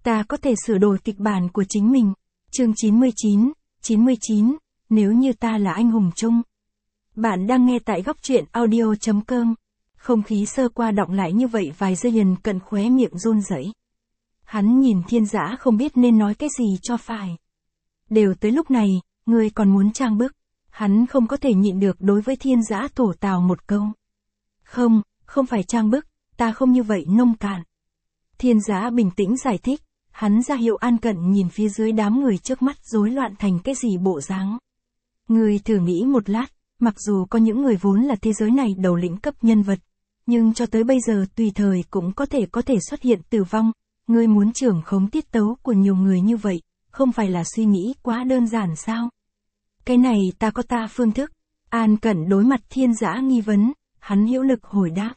Ta có thể sửa đổi kịch bản của chính mình. Chương 99, nếu như ta là anh hùng chung. Bạn đang nghe tại góc truyện audio.com. Không khí sơ qua đọng lại như vậy vài giây liền cận khóe miệng run rẩy. Hắn nhìn Thiên Dã không biết nên nói cái gì cho phải. Đều tới lúc này, ngươi còn muốn trang bức. Hắn không có thể nhịn được đối với Thiên Dã thổ tào một câu. Không phải trang bức, ta không như vậy nông cạn. Thiên Dã bình tĩnh giải thích, hắn ra hiệu An Cận nhìn phía dưới đám người trước mắt rối loạn thành cái gì bộ dáng. Ngươi thử nghĩ một lát, mặc dù có những người vốn là thế giới này đầu lĩnh cấp nhân vật, nhưng cho tới bây giờ tùy thời cũng có thể xuất hiện tử vong, ngươi muốn trưởng khống tiết tấu của nhiều người như vậy, không phải là suy nghĩ quá đơn giản sao? Cái này ta có ta phương thức. An Cận đối mặt Thiên Dã nghi vấn, hắn hữu lực hồi đáp.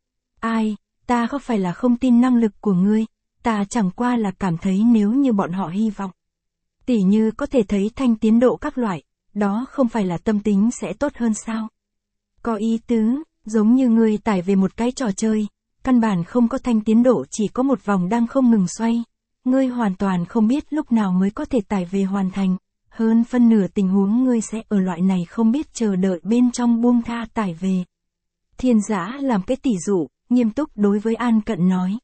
Ai, ta không phải là không tin năng lực của ngươi, ta chẳng qua là cảm thấy nếu như bọn họ hy vọng. Tỉ như có thể thấy thanh tiến độ các loại, đó không phải là tâm tính sẽ tốt hơn sao? Có ý tứ, giống như ngươi tải về một cái trò chơi, căn bản không có thanh tiến độ chỉ có một vòng đang không ngừng xoay. Ngươi hoàn toàn không biết lúc nào mới có thể tải về hoàn thành. Hơn phân nửa tình huống ngươi sẽ ở loại này không biết chờ đợi bên trong buông tha tải về. Thiên Dã làm cái tỉ dụ, nghiêm túc đối với An Cận nói.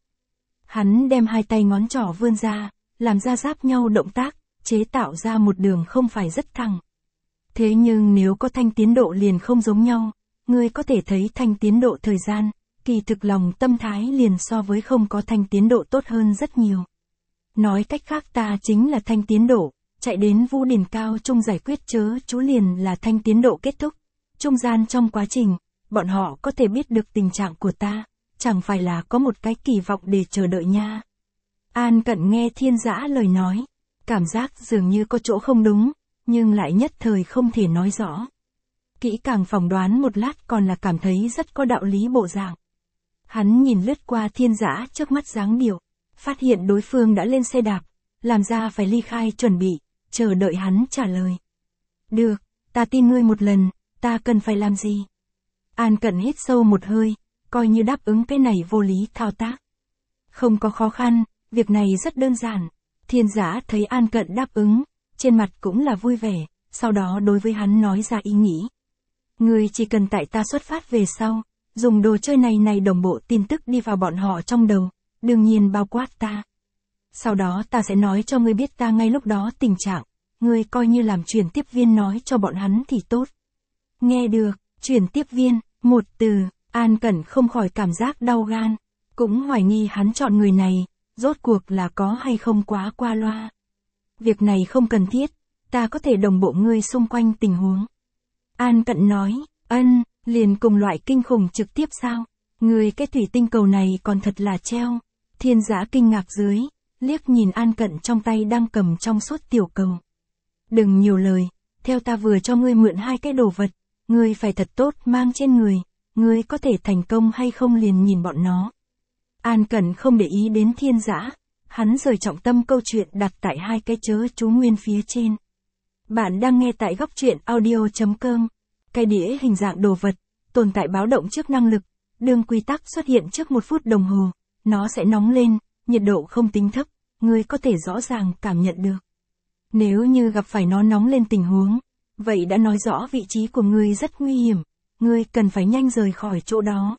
Hắn đem hai tay ngón trỏ vươn ra, làm ra giáp nhau động tác, chế tạo ra một đường không phải rất thẳng. Thế nhưng nếu có thanh tiến độ liền không giống nhau, ngươi có thể thấy thanh tiến độ thời gian, kỳ thực lòng tâm thái liền so với không có thanh tiến độ tốt hơn rất nhiều. Nói cách khác ta chính là thanh tiến độ, chạy đến Vũ Điển Cao Trung giải quyết chớ chú liền là thanh tiến độ kết thúc. Trung gian trong quá trình, bọn họ có thể biết được tình trạng của ta, chẳng phải là có một cái kỳ vọng để chờ đợi nha. An Cận nghe Thiên Dã lời nói, cảm giác dường như có chỗ không đúng, nhưng lại nhất thời không thể nói rõ. Kỹ càng phỏng đoán một lát còn là cảm thấy rất có đạo lý bộ dạng. Hắn nhìn lướt qua Thiên Dã trước mắt dáng điệu, phát hiện đối phương đã lên xe đạp, làm ra phải ly khai chuẩn bị, chờ đợi hắn trả lời. Được, ta tin ngươi một lần, ta cần phải làm gì? An Cận hít sâu một hơi, coi như đáp ứng cái này vô lý thao tác. Không có khó khăn, việc này rất đơn giản. Thiên Dã thấy An Cận đáp ứng, trên mặt cũng là vui vẻ, sau đó đối với hắn nói ra ý nghĩ. Ngươi chỉ cần tại ta xuất phát về sau, dùng đồ chơi này đồng bộ tin tức đi vào bọn họ trong đầu, đương nhiên bao quát ta. Sau đó ta sẽ nói cho ngươi biết ta ngay lúc đó tình trạng, ngươi coi như làm truyền tiếp viên nói cho bọn hắn thì tốt. Nghe được, truyền tiếp viên, một từ, An Cẩn không khỏi cảm giác đau gan, cũng hoài nghi hắn chọn người này, rốt cuộc là có hay không quá qua loa. Việc này không cần thiết, ta có thể đồng bộ ngươi xung quanh tình huống. An Cận nói, liền cùng loại kinh khủng trực tiếp sao? Ngươi cái thủy tinh cầu này còn thật là treo. Thiên Dã kinh ngạc dưới, liếc nhìn An Cận trong tay đang cầm trong suốt tiểu cầu. Đừng nhiều lời, theo ta vừa cho ngươi mượn hai cái đồ vật, ngươi phải thật tốt mang trên người, ngươi có thể thành công hay không liền nhìn bọn nó. An Cận không để ý đến Thiên Dã, hắn rời trọng tâm câu chuyện đặt tại hai cái chớ chú nguyên phía trên. Bạn đang nghe tại góc truyện audio.com. Cái đĩa hình dạng đồ vật, tồn tại báo động trước năng lực, đường quy tắc xuất hiện trước 1 phút đồng hồ, nó sẽ nóng lên, nhiệt độ không tính thấp, ngươi có thể rõ ràng cảm nhận được. Nếu như gặp phải nó nóng lên tình huống, vậy đã nói rõ vị trí của ngươi rất nguy hiểm, ngươi cần phải nhanh rời khỏi chỗ đó.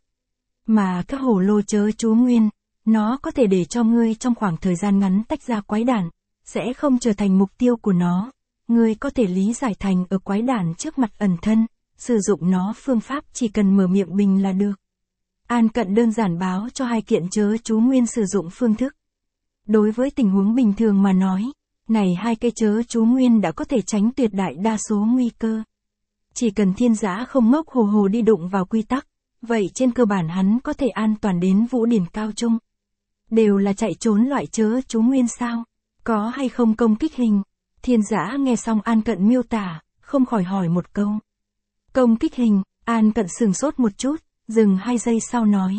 Mà các hổ lô chớ chú nguyên, nó có thể để cho ngươi trong khoảng thời gian ngắn tách ra quái đản, sẽ không trở thành mục tiêu của nó. Ngươi có thể lý giải thành ở quái đản trước mặt ẩn thân, sử dụng nó phương pháp chỉ cần mở miệng bình là được. An Cận đơn giản báo cho hai kiện chớ chú nguyên sử dụng phương thức. Đối với tình huống bình thường mà nói, này hai cái chớ chú nguyên đã có thể tránh tuyệt đại đa số nguy cơ. Chỉ cần Thiên Dã không ngốc hồ đi đụng vào quy tắc, vậy trên cơ bản hắn có thể an toàn đến Vũ Điển Cao Trung. Đều là chạy trốn loại chớ chú nguyên sao? Có hay không công kích hình? Thiên Dã nghe xong An Cận miêu tả, không khỏi hỏi một câu. Công kích hình, An Cận sửng sốt một chút, dừng 2 giây sau nói.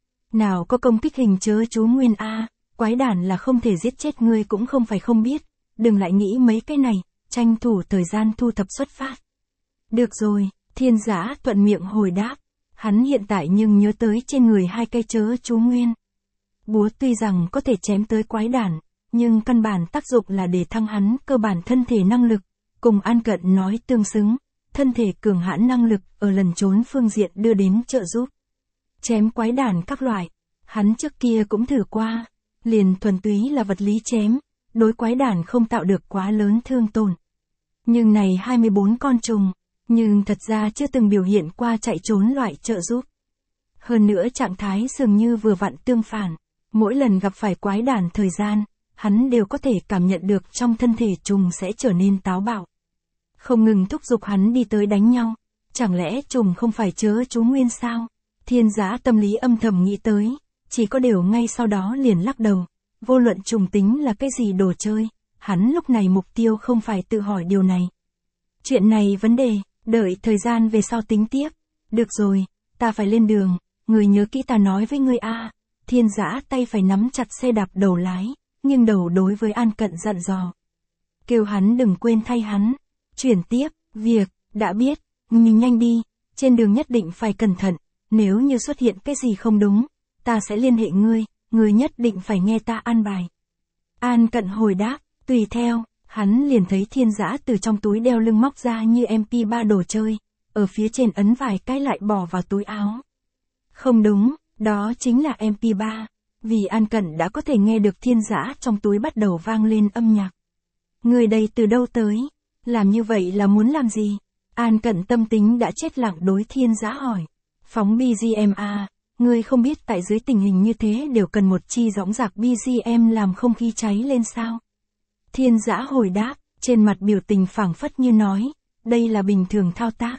Nào có công kích hình chớ chú nguyên a, quái đản là không thể giết chết ngươi cũng không phải không biết, đừng lại nghĩ mấy cái này, tranh thủ thời gian thu thập xuất phát. Được rồi, Thiên Dã thuận miệng hồi đáp, hắn hiện tại nhưng nhớ tới trên người hai cái chớ chú nguyên. Búa tuy rằng có thể chém tới quái đản, nhưng căn bản tác dụng là để thăng hắn cơ bản thân thể năng lực, cùng An Cận nói tương xứng, thân thể cường hãn năng lực ở lần trốn phương diện đưa đến trợ giúp. Chém quái đản các loại, hắn trước kia cũng thử qua, liền thuần túy là vật lý chém, đối quái đản không tạo được quá lớn thương tổn. Nhưng này 24 con trùng, nhưng thật ra chưa từng biểu hiện qua chạy trốn loại trợ giúp. Hơn nữa trạng thái dường như vừa vặn tương phản, mỗi lần gặp phải quái đản thời gian, hắn đều có thể cảm nhận được trong thân thể trùng sẽ trở nên táo bạo. Không ngừng thúc giục hắn đi tới đánh nhau, chẳng lẽ trùng không phải chớ chú nguyên sao? Thiên Giã tâm lý âm thầm nghĩ tới, chỉ có điều ngay sau đó liền lắc đầu, vô luận trùng tính là cái gì đồ chơi, hắn lúc này mục tiêu không phải tự hỏi điều này. Chuyện này vấn đề, đợi thời gian về sau tính tiếp. Được rồi, ta phải lên đường, người nhớ kỹ ta nói với ngươi a. Thiên Giã tay phải nắm chặt xe đạp đầu lái, nghiêng đầu đối với An Cận dặn dò. Kêu hắn đừng quên thay hắn. Chuyển tiếp, việc, đã biết, mình nhanh đi, trên đường nhất định phải cẩn thận, nếu như xuất hiện cái gì không đúng, ta sẽ liên hệ ngươi nhất định phải nghe ta an bài. An Cận hồi đáp, tùy theo, hắn liền thấy Thiên Giã từ trong túi đeo lưng móc ra như MP3 đồ chơi, ở phía trên ấn vài cái lại bỏ vào túi áo. Không đúng, đó chính là MP3, vì An Cận đã có thể nghe được Thiên Giã trong túi bắt đầu vang lên âm nhạc. Người đây từ đâu tới? Làm như vậy là muốn làm gì? An Cận tâm tính đã chết lặng đối Thiên Giã hỏi. Phóng BGM à, ngươi không biết tại dưới tình hình như thế đều cần một chi dõng dạc BGM làm không khí cháy lên sao? Thiên Giã hồi đáp, trên mặt biểu tình phảng phất như nói, đây là bình thường thao tác.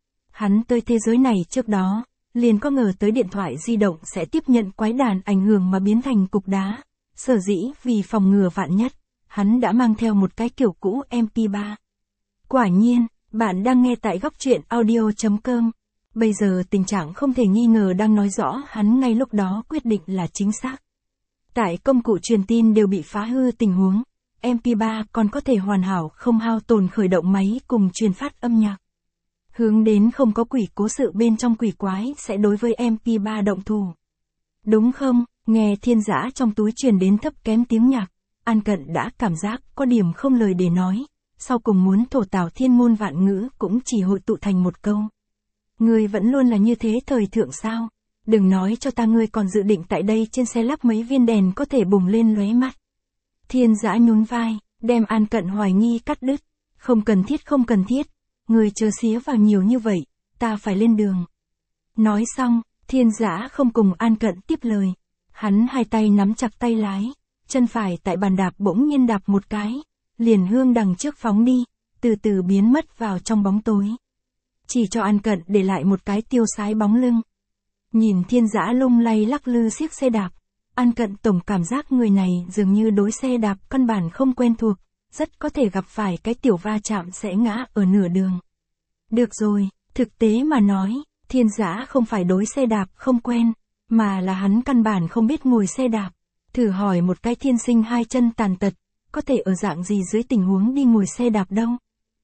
Hắn tới thế giới này trước đó, liền có ngờ tới điện thoại di động sẽ tiếp nhận quái đản ảnh hưởng mà biến thành cục đá. Sở dĩ vì phòng ngừa vạn nhất, hắn đã mang theo một cái kiểu cũ MP3. Quả nhiên, bạn đang nghe tại góc truyện audio.com. Bây giờ tình trạng không thể nghi ngờ đang nói rõ hắn ngay lúc đó quyết định là chính xác. Tại công cụ truyền tin đều bị phá hư tình huống, MP3 còn có thể hoàn hảo không hao tổn khởi động máy cùng truyền phát âm nhạc. Hướng đến không có quỷ cố sự bên trong quỷ quái sẽ đối với MP3 động thủ. Đúng không? Nghe Thiên Giã trong túi truyền đến thấp kém tiếng nhạc, An Cận đã cảm giác có điểm không lời để nói, sau cùng muốn thổ tào thiên môn vạn ngữ cũng chỉ hội tụ thành một câu. Ngươi vẫn luôn là như thế thời thượng sao? Đừng nói cho ta ngươi còn dự định tại đây trên xe lắp mấy viên đèn có thể bùng lên lóe mắt. Thiên Giã nhún vai, đem An Cận hoài nghi cắt đứt. Không cần thiết, ngươi chớ xía vào nhiều như vậy, ta phải lên đường. Nói xong, Thiên Giã không cùng An Cận tiếp lời. Hắn hai tay nắm chặt tay lái, chân phải tại bàn đạp bỗng nhiên đạp một cái, liền hương đằng trước phóng đi, từ từ biến mất vào trong bóng tối. Chỉ cho An Cận để lại một cái tiêu sái bóng lưng. Nhìn Thiên Giã lung lay lắc lư xiếc xe đạp, An Cận tổng cảm giác người này dường như đối xe đạp căn bản không quen thuộc, rất có thể gặp phải cái tiểu va chạm sẽ ngã ở nửa đường. Được rồi, thực tế mà nói, Thiên Giã không phải đối xe đạp không quen, mà là hắn căn bản không biết ngồi xe đạp. Thử hỏi một cái thiên sinh hai chân tàn tật, có thể ở dạng gì dưới tình huống đi ngồi xe đạp đâu.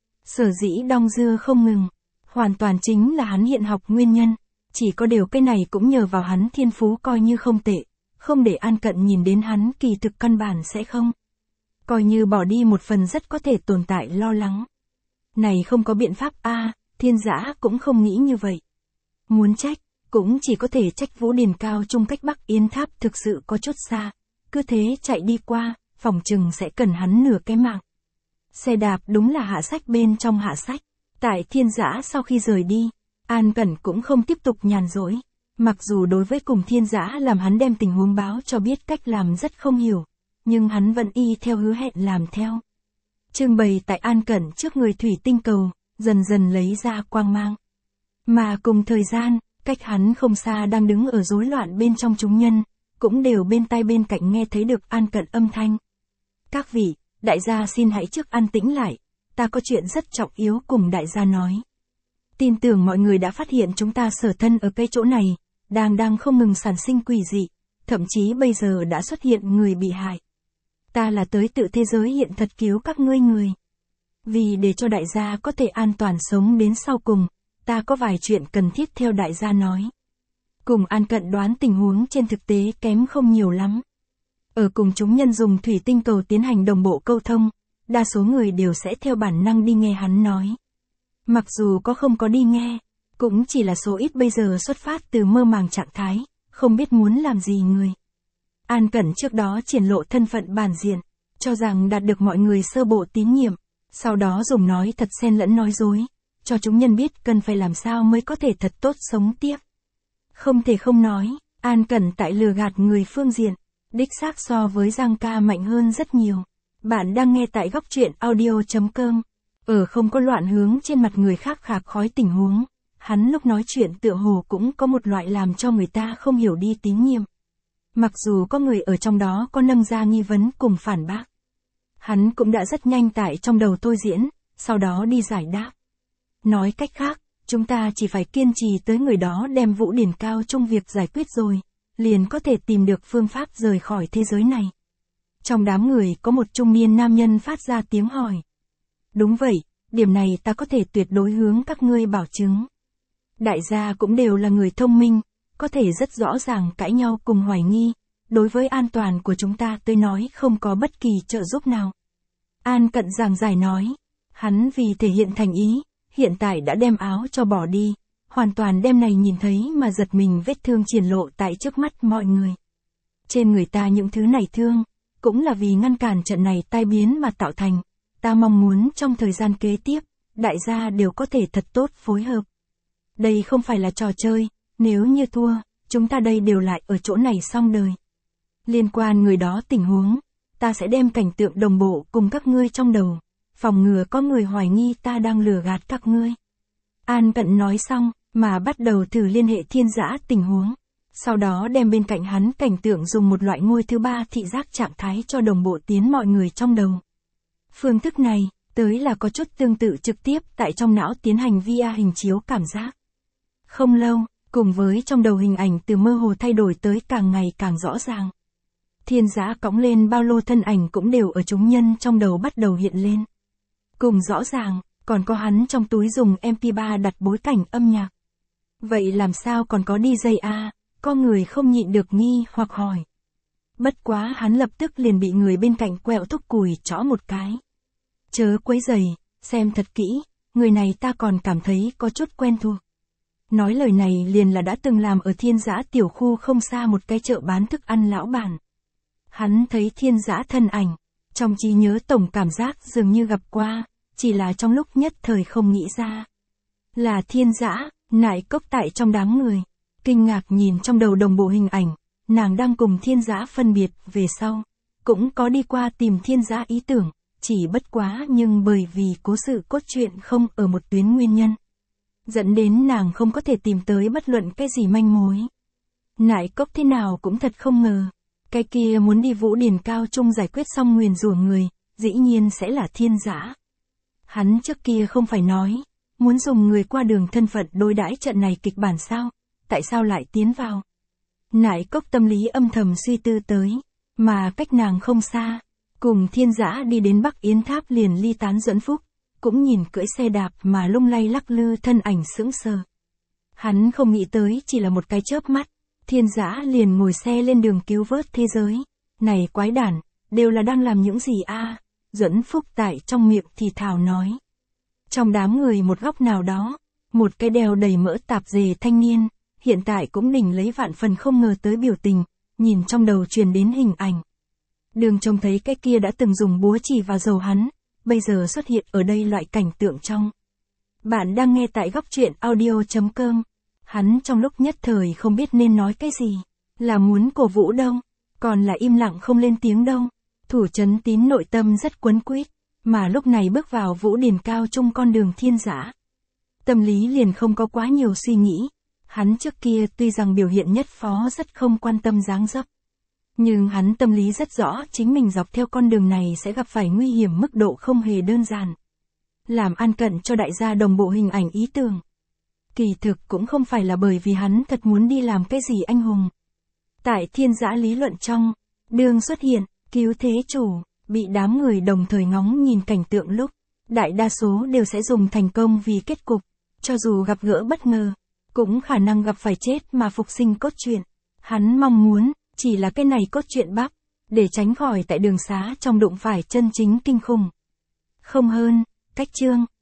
Sở dĩ đong dưa không ngừng, hoàn toàn chính là hắn hiện học nguyên nhân, chỉ có điều cái này cũng nhờ vào hắn thiên phú coi như không tệ, không để An Cận nhìn đến hắn kỳ thực căn bản sẽ không. Coi như bỏ đi một phần rất có thể tồn tại lo lắng. Này không có biện pháp a, Thiên Giã cũng không nghĩ như vậy. Muốn trách, cũng chỉ có thể trách Vũ Điền Cao Trung cách Bắc Yên Tháp thực sự có chút xa, cứ thế chạy đi qua, phòng chừng sẽ cần hắn nửa cái mạng. Xe đạp đúng là hạ sách bên trong hạ sách. Tại Thiên Giã sau khi rời đi, An Cẩn cũng không tiếp tục nhàn rỗi. Mặc dù đối với cùng Thiên Giã làm hắn đem tình huống báo cho biết cách làm rất không hiểu, nhưng hắn vẫn y theo hứa hẹn làm theo. Trưng bày tại An Cẩn trước người thủy tinh cầu, dần dần lấy ra quang mang. Mà cùng thời gian, cách hắn không xa đang đứng ở rối loạn bên trong chúng nhân, cũng đều bên tai bên cạnh nghe thấy được An Cận âm thanh. Các vị, đại gia xin hãy trước an tĩnh lại, ta có chuyện rất trọng yếu cùng đại gia nói. Tin tưởng mọi người đã phát hiện chúng ta sở thân ở cái chỗ này, đang không ngừng sản sinh quỷ dị, thậm chí bây giờ đã xuất hiện người bị hại. Ta là tới tự thế giới hiện thật cứu các ngươi người. Vì để cho đại gia có thể an toàn sống đến sau cùng, ta có vài chuyện cần thiết theo đại gia nói. Cùng An Cận đoán tình huống trên thực tế kém không nhiều lắm. Ở cùng chúng nhân dùng thủy tinh cầu tiến hành đồng bộ câu thông, đa số người đều sẽ theo bản năng đi nghe hắn nói. Mặc dù không có đi nghe, cũng chỉ là số ít bây giờ xuất phát từ mơ màng trạng thái, không biết muốn làm gì người. An Cẩn trước đó triển lộ thân phận bản diện, cho rằng đạt được mọi người sơ bộ tín nhiệm, sau đó dùng nói thật xen lẫn nói dối, cho chúng nhân biết cần phải làm sao mới có thể thật tốt sống tiếp. Không thể không nói, An Cẩn tại lừa gạt người phương diện, đích xác so với Giang ca mạnh hơn rất nhiều. Bạn đang nghe tại góc truyện audio.com. Ở không có loạn hướng trên mặt người khác khạc khói tình huống, hắn lúc nói chuyện tựa hồ cũng có một loại làm cho người ta không hiểu đi tín nhiệm. Mặc dù có người ở trong đó có nâng ra nghi vấn cùng phản bác. Hắn cũng đã rất nhanh tại trong đầu thôi diễn, sau đó đi giải đáp. Nói cách khác, chúng ta chỉ phải kiên trì tới người đó đem Vũ Điển Cao Trung việc giải quyết rồi, liền có thể tìm được phương pháp rời khỏi thế giới này. Trong đám người có một trung niên nam nhân phát ra tiếng hỏi. Đúng vậy, điểm này ta có thể tuyệt đối hướng các ngươi bảo chứng. Đại gia cũng đều là người thông minh, có thể rất rõ ràng cãi nhau cùng hoài nghi, đối với an toàn của chúng ta tôi nói không có bất kỳ trợ giúp nào. An Cận giảng giải nói, hắn vì thể hiện thành ý, hiện tại đã đem áo cho bỏ đi, hoàn toàn đem này nhìn thấy mà giật mình vết thương triển lộ tại trước mắt mọi người. Trên người ta những thứ này thương, cũng là vì ngăn cản trận này tai biến mà tạo thành, ta mong muốn trong thời gian kế tiếp, đại gia đều có thể thật tốt phối hợp. Đây không phải là trò chơi, nếu như thua, chúng ta đây đều lại ở chỗ này xong đời. Liên quan người đó tình huống, ta sẽ đem cảnh tượng đồng bộ cùng các ngươi trong đầu, phòng ngừa có người hoài nghi ta đang lừa gạt các ngươi. An Cận nói xong, mà bắt đầu thử liên hệ Thiên Dã tình huống, sau đó đem bên cạnh hắn cảnh tượng dùng một loại ngôi thứ ba thị giác trạng thái cho đồng bộ tiến mọi người trong đầu. Phương thức này, tới là có chút tương tự trực tiếp tại trong não tiến hành via hình chiếu cảm giác. Không lâu, cùng với trong đầu hình ảnh từ mơ hồ thay đổi tới càng ngày càng rõ ràng. Thiên Dã cõng lên bao lô thân ảnh cũng đều ở chúng nhân trong đầu bắt đầu hiện lên. Cùng rõ ràng, còn có hắn trong túi dùng MP3 đặt bối cảnh âm nhạc. Vậy làm sao còn có DJ a? Có người không nhịn được nghi hoặc hỏi. Bất quá hắn lập tức liền bị người bên cạnh quẹo thúc cùi chõ một cái. Chớ quấy rầy, xem thật kỹ, người này ta còn cảm thấy có chút quen thuộc. Nói lời này liền là đã từng làm ở Thiên Dã tiểu khu không xa một cái chợ bán thức ăn lão bản. Hắn thấy Thiên Dã thân ảnh, trong trí nhớ tổng cảm giác dường như gặp qua, chỉ là trong lúc nhất thời không nghĩ ra. Là Thiên Dã, Nại Cốc tại trong đám người, kinh ngạc nhìn trong đầu đồng bộ hình ảnh, nàng đang cùng Thiên Dã phân biệt về sau, cũng có đi qua tìm Thiên Dã ý tưởng, chỉ bất quá nhưng bởi vì cố sự cốt truyện không ở một tuyến nguyên nhân, dẫn đến nàng không có thể tìm tới bất luận cái gì manh mối. Nại Cốc thế nào cũng thật không ngờ, cái kia muốn đi Vũ Điển Cao Trung giải quyết xong nguyền rủa người, dĩ nhiên sẽ là Thiên Dã. Hắn trước kia không phải nói, muốn dùng người qua đường thân phận đối đãi trận này kịch bản sao, tại sao lại tiến vào? Nại Cốc tâm lý âm thầm suy tư tới, mà cách nàng không xa, cùng Thiên Dã đi đến Bắc Yến Tháp liền ly tán Duẫn Phúc, cũng nhìn cưỡi xe đạp mà lung lay lắc lư thân ảnh sững sờ. Hắn không nghĩ tới chỉ là một cái chớp mắt, Thiên Dã liền ngồi xe lên đường cứu vớt thế giới. Này quái đản, đều là đang làm những gì a? Duẫn Phúc tại trong miệng thì thào nói. Trong đám người một góc nào đó, một cái đèo đầy mỡ tạp dề thanh niên, hiện tại cũng đỉnh lấy vạn phần không ngờ tới biểu tình, nhìn trong đầu truyền đến hình ảnh. Đường trông thấy cái kia đã từng dùng búa chỉ vào dầu hắn, bây giờ xuất hiện ở đây loại cảnh tượng trong. Bạn đang nghe tại góc truyện audio.com. Hắn trong lúc nhất thời không biết nên nói cái gì, là muốn cổ vũ đâu, còn là im lặng không lên tiếng đâu. Thủ Trấn Tín nội tâm rất quấn quýt, mà lúc này bước vào Vũ Điển Cao Trung con đường Thiên Dã. Tâm lý liền không có quá nhiều suy nghĩ, hắn trước kia tuy rằng biểu hiện nhất phó rất không quan tâm dáng dấp. Nhưng hắn tâm lý rất rõ chính mình dọc theo con đường này sẽ gặp phải nguy hiểm mức độ không hề đơn giản. Làm An Cận cho đại gia đồng bộ hình ảnh ý tưởng. Kỳ thực cũng không phải là bởi vì hắn thật muốn đi làm cái gì anh hùng. Tại Thiên Dã lý luận trong, đường xuất hiện, cứu thế chủ, bị đám người đồng thời ngóng nhìn cảnh tượng lúc, đại đa số đều sẽ dùng thành công vì kết cục, cho dù gặp gỡ bất ngờ, cũng khả năng gặp phải chết mà phục sinh cốt truyện. Hắn mong muốn, chỉ là cái này cốt truyện bắp, để tránh khỏi tại đường xá trong đụng phải chân chính kinh khủng. Không hơn, cách chương.